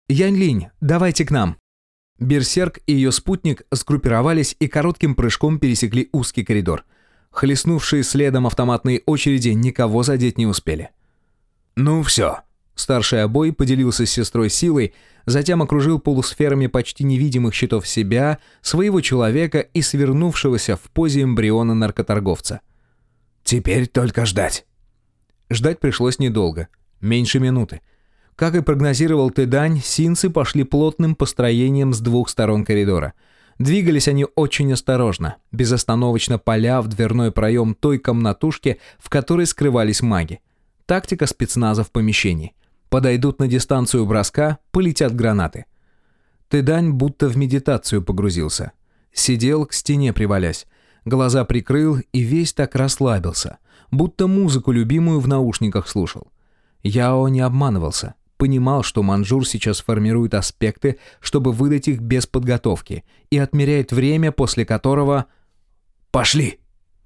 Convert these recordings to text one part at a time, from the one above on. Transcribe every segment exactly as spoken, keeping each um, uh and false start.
«Янь-Линь, давайте к нам». Берсерк и ее спутник сгруппировались и коротким прыжком пересекли узкий коридор. Хлестнувшие следом автоматные очереди никого задеть не успели. «Ну все». Старший обой поделился с сестрой силой, затем окружил полусферами почти невидимых щитов себя, своего человека и свернувшегося в позе эмбриона наркоторговца. «Теперь только ждать». Ждать пришлось недолго, меньше минуты. Как и прогнозировал Тэдань, синцы пошли плотным построением с двух сторон коридора. Двигались они очень осторожно, безостановочно паля в дверной проем той комнатушки, в которой скрывались маги. Тактика спецназа в помещении. Подойдут на дистанцию броска, полетят гранаты. Тэдань будто в медитацию погрузился. Сидел, к стене привалясь. Глаза прикрыл и весь так расслабился, будто музыку любимую в наушниках слушал. Яо не обманывался. Понимал, что Манжур сейчас формирует аспекты, чтобы выдать их без подготовки, и отмеряет время, после которого... «Пошли!»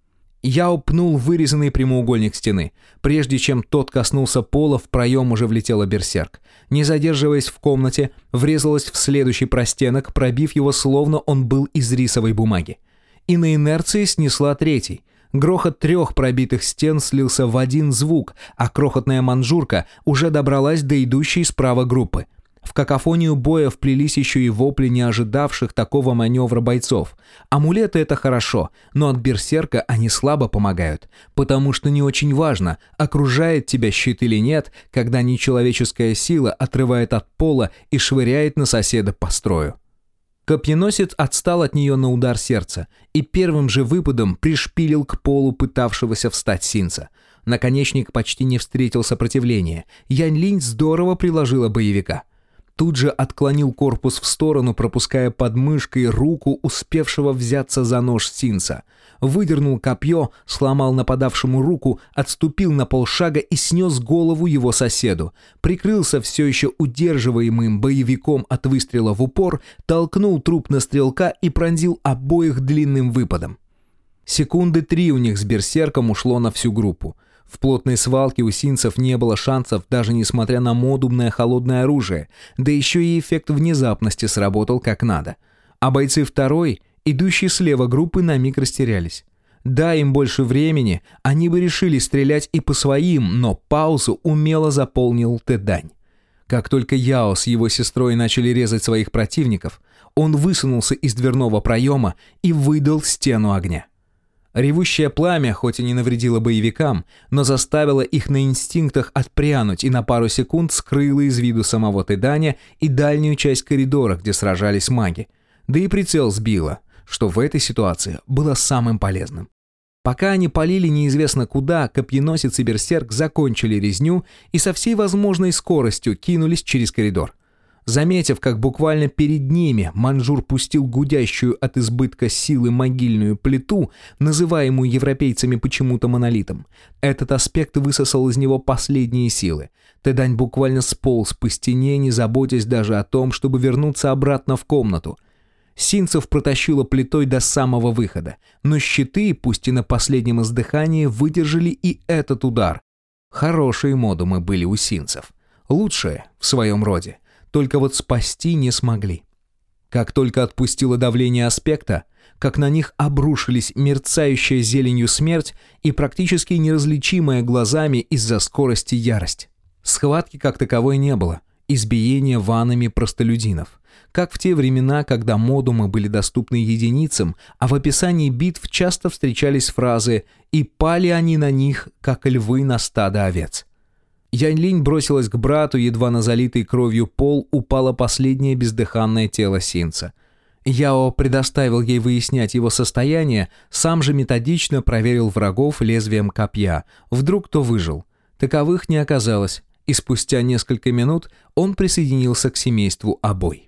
Яо пнул вырезанный прямоугольник стены. Прежде чем тот коснулся пола, в проем уже влетела берсерк. Не задерживаясь в комнате, врезалась в следующий простенок, пробив его, словно он был из рисовой бумаги. И на инерции снесла третий. Грохот трех пробитых стен слился в один звук, а крохотная манжурка уже добралась до идущей справа группы. В какофонию боя вплелись еще и вопли не ожидавших такого маневра бойцов. Амулеты — это хорошо, но от берсерка они слабо помогают, потому что не очень важно, окружает тебя щит или нет, когда нечеловеческая сила отрывает от пола и швыряет на соседа по строю. Копьеносец отстал от нее на удар сердца и первым же выпадом пришпилил к полу пытавшегося встать синца. Наконечник почти не встретил сопротивления. Янь-Линь здорово приложила боевика. Тут же отклонил корпус в сторону, пропуская под мышкой руку успевшего взяться за нож синца. Выдернул копье, сломал нападавшему руку, отступил на полшага и снес голову его соседу. Прикрылся все еще удерживаемым боевиком от выстрела в упор, толкнул труп на стрелка и пронзил обоих длинным выпадом. Секунды три у них с берсерком ушло на всю группу. В плотной свалке у синцев не было шансов, даже несмотря на модульное холодное оружие, да еще и эффект внезапности сработал как надо. А бойцы второй, идущие слева группы, на миг растерялись. Дай им больше времени, они бы решили стрелять и по своим, но паузу умело заполнил Тэдань. Как только Яо с его сестрой начали резать своих противников, он высунулся из дверного проема и выдал стену огня. Ревущее пламя, хоть и не навредило боевикам, но заставило их на инстинктах отпрянуть и на пару секунд скрыло из виду самого Тэданя и дальнюю часть коридора, где сражались маги. Да и прицел сбило, что в этой ситуации было самым полезным. Пока они палили неизвестно куда, копьеносец и берсерк закончили резню и со всей возможной скоростью кинулись через коридор. Заметив, как буквально перед ними Манжур пустил гудящую от избытка силы могильную плиту, называемую европейцами почему-то монолитом, этот аспект высосал из него последние силы. Тэдань буквально сполз по стене, не заботясь даже о том, чтобы вернуться обратно в комнату. Синцев протащило плитой до самого выхода, но щиты, пусть и на последнем издыхании, выдержали и этот удар. Хорошие модумы были у синцев. Лучшие в своем роде. Только вот спасти не смогли. Как только отпустило давление аспекта, как на них обрушились мерцающая зеленью смерть и практически неразличимая глазами из-за скорости ярость. Схватки как таковой не было, избиения ванами простолюдинов. Как в те времена, когда модумы были доступны единицам, а в описании битв часто встречались фразы «и пали они на них, как львы на стадо овец». Янь-Линь бросилась к брату, едва на залитый кровью пол упало последнее бездыханное тело синца. Яо предоставил ей выяснять его состояние, сам же методично проверил врагов лезвием копья. Вдруг кто выжил. Таковых не оказалось, и спустя несколько минут он присоединился к семейству обой.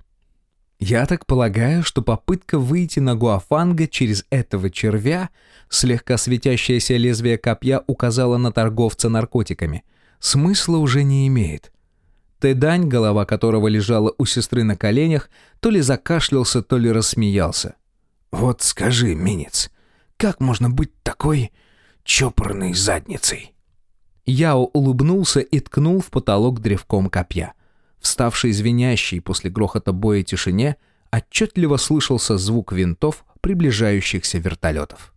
Я так полагаю, что попытка выйти на Гуафанга через этого червя, слегка светящееся лезвие копья указало на торговца наркотиками, смысла уже не имеет. Тэдань, голова которого лежала у сестры на коленях, то ли закашлялся, то ли рассмеялся. «Вот скажи, Минец, как можно быть такой чопорной задницей?» Яо улыбнулся и ткнул в потолок древком копья. В ставшей звенящей после грохота боя тишине отчетливо слышался звук винтов приближающихся вертолетов.